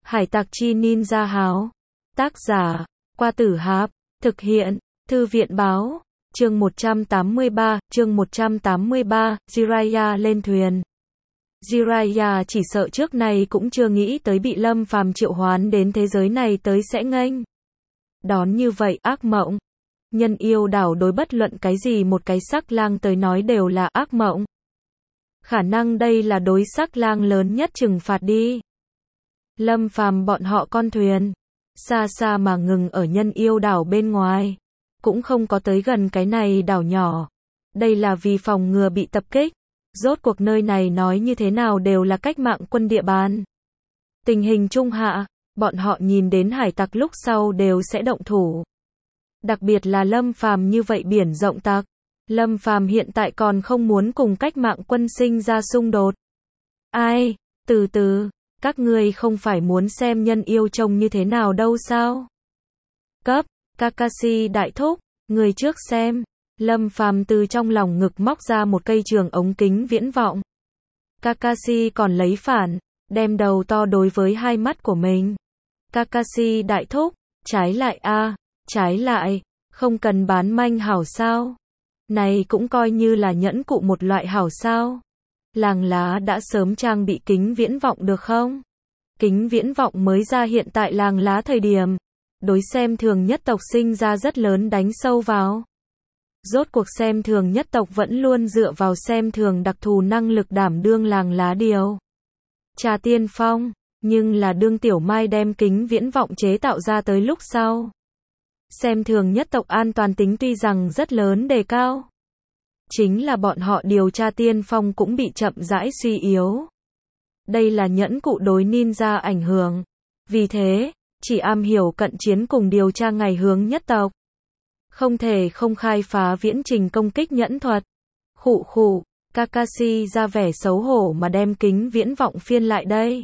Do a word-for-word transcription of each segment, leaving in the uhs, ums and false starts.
Hải tặc chi ninja háo. Tác giả, Qua Tử Hạp. Thực hiện, Thư viện báo. Chương một trăm tám mươi ba, chương một trăm tám mươi ba, Jiraiya lên thuyền. Jiraiya chỉ sợ trước này cũng chưa nghĩ tới bị Lâm Phàm triệu hoán đến thế giới này tới sẽ nghênh đón như vậy ác mộng. Nhân yêu đảo đối bất luận cái gì một cái sắc lang tới nói đều là ác mộng. Khả năng đây là đối sắc lang lớn nhất trừng phạt đi. Lâm Phàm bọn họ con thuyền, xa xa mà ngừng ở nhân yêu đảo bên ngoài, cũng không có tới gần cái này đảo nhỏ. Đây là vì phòng ngừa bị tập kích. Rốt cuộc nơi này nói như thế nào đều là cách mạng quân địa bàn. Tình hình trung hạ, bọn họ nhìn đến hải tặc lúc sau đều sẽ động thủ. Đặc biệt là Lâm Phàm như vậy biển rộng tặc. Lâm Phàm hiện tại còn không muốn cùng cách mạng quân sinh ra xung đột. Ai, từ từ, các ngươi không phải muốn xem nhân yêu trông như thế nào đâu sao? Cấp, Kakashi đại thúc, người trước xem. Lâm Phàm từ trong lòng ngực móc ra một cây trường ống kính viễn vọng. Kakashi còn lấy phản, đem đầu to đối với hai mắt của mình. Kakashi đại thúc, trái lại a, à, trái lại, không cần bán manh hảo sao? Này cũng coi như là nhẫn cụ một loại hảo sao? Làng lá đã sớm trang bị kính viễn vọng được không? Kính viễn vọng mới ra hiện tại làng lá thời điểm, đối xem thường nhất tộc sinh ra rất lớn đánh sâu vào. Rốt cuộc xem thường nhất tộc vẫn luôn dựa vào xem thường đặc thù năng lực đảm đương làng lá điều tra tiên phong, nhưng là đương Tiểu Mai đem kính viễn vọng chế tạo ra tới lúc sau. Xem thường nhất tộc an toàn tính tuy rằng rất lớn đề cao. Chính là bọn họ điều tra tiên phong cũng bị chậm rãi suy yếu. Đây là nhẫn cụ đối ninja ảnh hưởng. Vì thế, chỉ am hiểu cận chiến cùng điều tra ngày hướng nhất tộc. Không thể không khai phá viễn trình công kích nhẫn thuật. Khụ khụ, Kakashi ra vẻ xấu hổ mà đem kính viễn vọng phiên lại đây.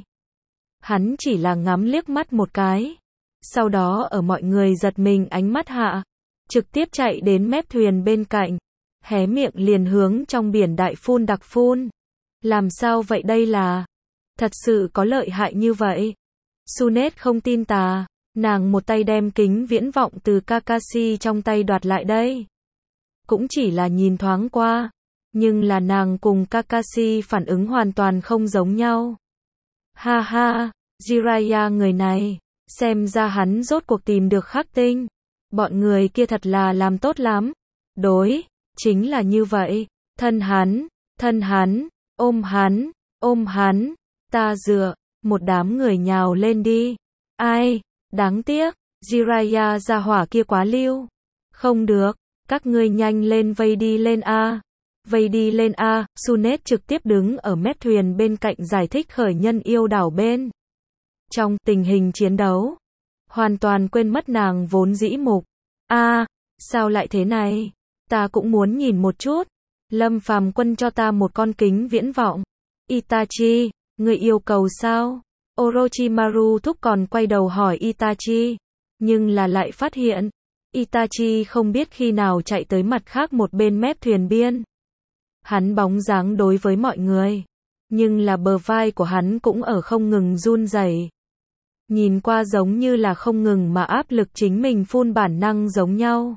Hắn chỉ là ngắm liếc mắt một cái. Sau đó ở mọi người giật mình ánh mắt hạ, trực tiếp chạy đến mép thuyền bên cạnh, hé miệng liền hướng trong biển đại phun đặc phun. Làm sao vậy đây là? Thật sự có lợi hại như vậy? Sunet không tin tà. Nàng một tay đem kính viễn vọng từ Kakashi trong tay đoạt lại đây. Cũng chỉ là nhìn thoáng qua. Nhưng là nàng cùng Kakashi phản ứng hoàn toàn không giống nhau. Ha ha, Jiraiya người này, xem ra hắn rốt cuộc tìm được khắc tinh. Bọn người kia thật là làm tốt lắm. Đối, chính là như vậy. Thân hắn, thân hắn, ôm hắn, ôm hắn, ta dựa, một đám người nhào lên đi. Ai? Đáng tiếc, Jiraiya gia hỏa kia quá lưu. Không được, các ngươi nhanh lên vây đi lên a. Vây đi lên a, Sunet trực tiếp đứng ở mép thuyền bên cạnh giải thích khởi nhân yêu đảo bên. Trong tình hình chiến đấu, hoàn toàn quên mất nàng vốn dĩ mục. A, sao lại thế này? Ta cũng muốn nhìn một chút. Lâm Phàm quân cho ta một con kính viễn vọng. Itachi, người yêu cầu sao? Orochimaru thúc còn quay đầu hỏi Itachi, nhưng là lại phát hiện, Itachi không biết khi nào chạy tới mặt khác một bên mép thuyền biên. Hắn bóng dáng đối với mọi người, nhưng là bờ vai của hắn cũng ở không ngừng run rẩy. Nhìn qua giống như là không ngừng mà áp lực chính mình phun bản năng giống nhau.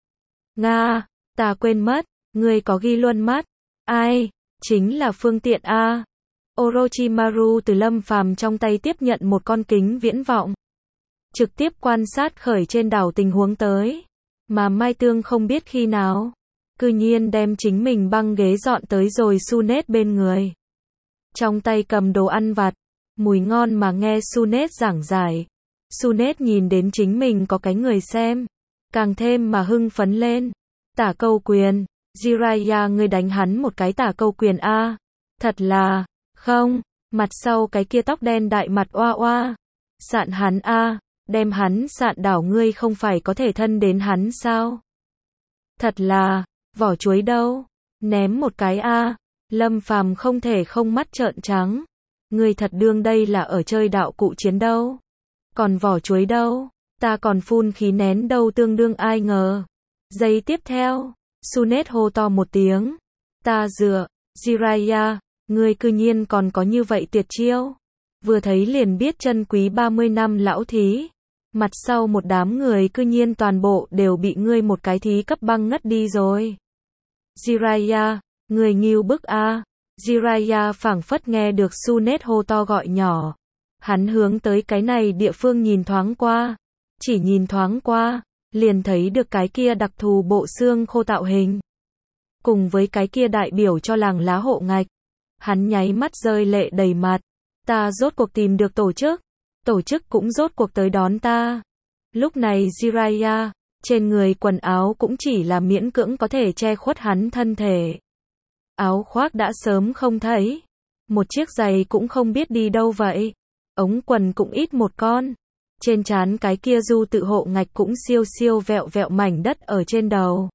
Nga, ta quên mất, ngươi có ghi luôn mắt. Ai, chính là phương tiện a. Orochimaru từ Lâm Phàm trong tay tiếp nhận một con kính viễn vọng. Trực tiếp quan sát khởi trên đảo tình huống tới. Mà Mai Tương không biết khi nào, cư nhiên đem chính mình băng ghế dọn tới rồi Sunet bên người. Trong tay cầm đồ ăn vặt, mùi ngon mà nghe Sunet giảng giải. Sunet nhìn đến chính mình có cái người xem, càng thêm mà hưng phấn lên. Tả câu quyền, Jiraiya ngươi đánh hắn một cái tả câu quyền a. Thật là... Không, mặt sau cái kia tóc đen đại mặt oa oa. Sạn hắn a, đem hắn sạn đảo ngươi không phải có thể thân đến hắn sao? Thật là, vỏ chuối đâu? Ném một cái a. Lâm Phàm không thể không mắt trợn trắng. Ngươi thật đương đây là ở chơi đạo cụ chiến đâu? Còn vỏ chuối đâu? Ta còn phun khí nén đâu tương đương ai ngờ. Giây tiếp theo, Sunet hô to một tiếng. Ta dựa, Jiraiya, ngươi cư nhiên còn có như vậy tuyệt chiêu. vừa thấy liền biết chân quý ba mươi năm lão thí. Mặt sau một đám người cư nhiên toàn bộ đều bị ngươi một cái thí cấp băng ngất đi rồi. Jiraiya, người nghiêu bức a. Jiraiya phảng phất nghe được Sunet hô to gọi nhỏ. Hắn hướng tới cái này địa phương nhìn thoáng qua. Chỉ nhìn thoáng qua, liền thấy được cái kia đặc thù bộ xương khô tạo hình. Cùng với cái kia đại biểu cho làng lá hộ ngạch. Hắn nháy mắt rơi lệ đầy mặt. Ta rốt cuộc tìm được tổ chức. Tổ chức cũng rốt cuộc tới đón ta. Lúc này Jiraiya, trên người quần áo cũng chỉ là miễn cưỡng có thể che khuất hắn thân thể. Áo khoác đã sớm không thấy. Một chiếc giày cũng không biết đi đâu vậy. Ống quần cũng ít một con. Trên trán cái kia du tự hộ ngạch cũng siêu siêu vẹo vẹo mảnh đất ở trên đầu.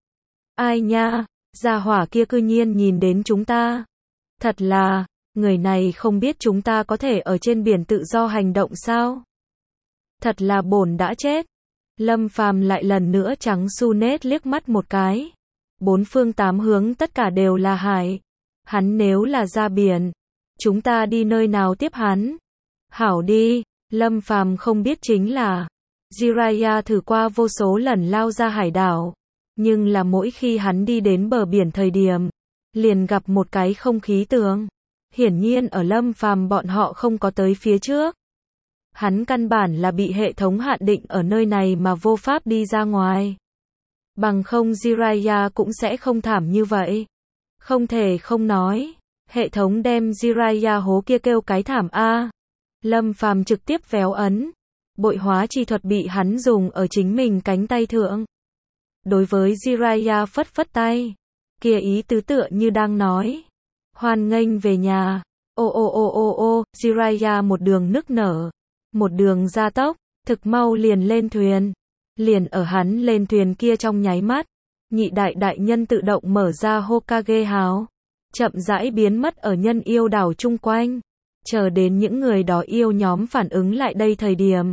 Ai nha, gia hỏa kia cư nhiên nhìn đến chúng ta. Thật là, người này không biết chúng ta có thể ở trên biển tự do hành động sao? Thật là bổn đã chết. Lâm Phàm lại lần nữa trắng Sunet liếc mắt một cái. Bốn phương tám hướng tất cả đều là hải. Hắn nếu là ra biển, chúng ta đi nơi nào tiếp hắn? Hảo đi, Lâm Phàm không biết chính là Jiraiya thử qua vô số lần lao ra hải đảo, nhưng là mỗi khi hắn đi đến bờ biển thời điểm, liền gặp một cái không khí tường. Hiển nhiên ở Lâm Phàm bọn họ không có tới phía trước. Hắn căn bản là bị hệ thống hạn định ở nơi này mà vô pháp đi ra ngoài. Bằng không Jiraiya cũng sẽ không thảm như vậy. Không thể không nói, hệ thống đem Jiraiya hố kia kêu cái thảm a. Lâm Phàm trực tiếp véo ấn. Bội hóa chi thuật bị hắn dùng ở chính mình cánh tay thượng. Đối với Jiraiya phất phất tay. Kia ý tứ tựa như đang nói. Hoan nghênh về nhà. Ô ô ô ô ô, Jiraiya một đường nức nở. Một đường gia tốc, thực mau liền lên thuyền. Liền ở hắn lên thuyền kia trong nháy mắt. Nhị đại đại nhân tự động mở ra Hokage hào. Chậm rãi biến mất ở nhân yêu đảo chung quanh. Chờ đến những người đó yêu nhóm phản ứng lại đây thời điểm.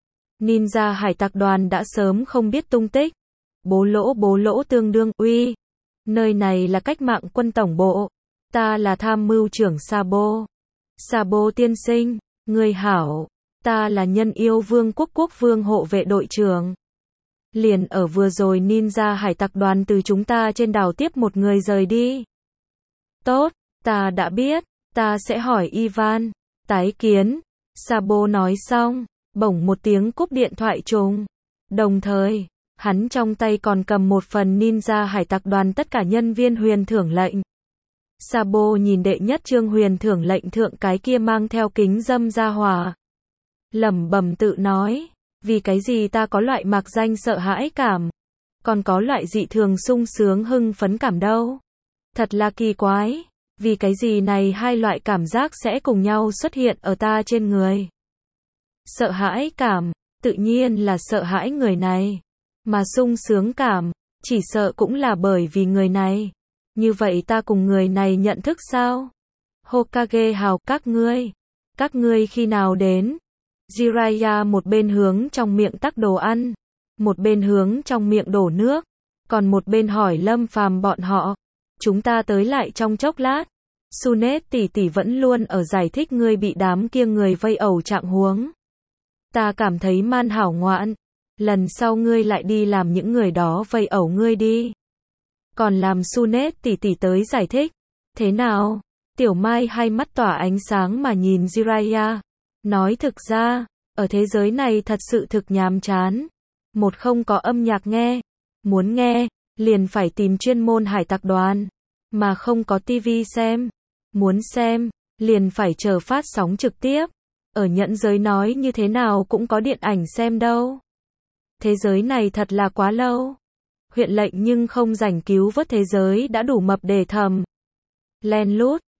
Ninja hải tặc đoàn đã sớm không biết tung tích. Bố lỗ bố lỗ tương đương uy. Nơi này là cách mạng quân tổng bộ. Ta là tham mưu trưởng Sabo. Sabo tiên sinh, người hảo. Ta là nhân yêu vương quốc quốc vương hộ vệ đội trưởng. Liền ở vừa rồi ninja hải tặc đoàn từ chúng ta trên đảo tiếp một người rời đi. Tốt, ta đã biết. Ta sẽ hỏi Ivan. Tái kiến. Sabo nói xong, bỗng một tiếng cúp điện thoại trùng. Đồng thời, hắn trong tay còn cầm một phần ninja hải tặc đoàn tất cả nhân viên huyền thưởng lệnh. Sabo nhìn đệ nhất chương huyền thưởng lệnh thượng cái kia mang theo kính dâm ra hòa. Lẩm bẩm tự nói, vì cái gì ta có loại mạc danh sợ hãi cảm, còn có loại dị thường sung sướng hưng phấn cảm đâu. Thật là kỳ quái, vì cái gì này hai loại cảm giác sẽ cùng nhau xuất hiện ở ta trên người. Sợ hãi cảm, tự nhiên là sợ hãi người này, mà sung sướng cảm, chỉ sợ cũng là bởi vì người này. Như vậy ta cùng người này nhận thức sao? Hokage hào, các ngươi, các ngươi khi nào đến? Jiraiya một bên hướng trong miệng tắc đồ ăn, một bên hướng trong miệng đổ nước, còn một bên hỏi Lâm Phàm bọn họ. Chúng ta tới lại trong chốc lát. Sunet tỷ tỷ vẫn luôn ở giải thích ngươi bị đám kia người vây ẩu trạng huống. Ta cảm thấy man hảo ngoạn. Lần sau ngươi lại đi làm những người đó vây ẩu ngươi đi. Còn làm Sunet tỷ tỷ tới giải thích. Thế nào? Tiểu Mai hai mắt tỏa ánh sáng mà nhìn Jiraiya. Nói thực ra, ở thế giới này thật sự thực nhàm chán. Một không có âm nhạc nghe. Muốn nghe, liền phải tìm chuyên môn hải tặc đoàn. Mà không có tivi xem. Muốn xem, liền phải chờ phát sóng trực tiếp. Ở nhẫn giới nói như thế nào cũng có điện ảnh xem đâu. Thế giới này thật là quá lâu. Huyện lệnh nhưng không rảnh cứu vớt thế giới đã đủ mập để thầm. Len lút,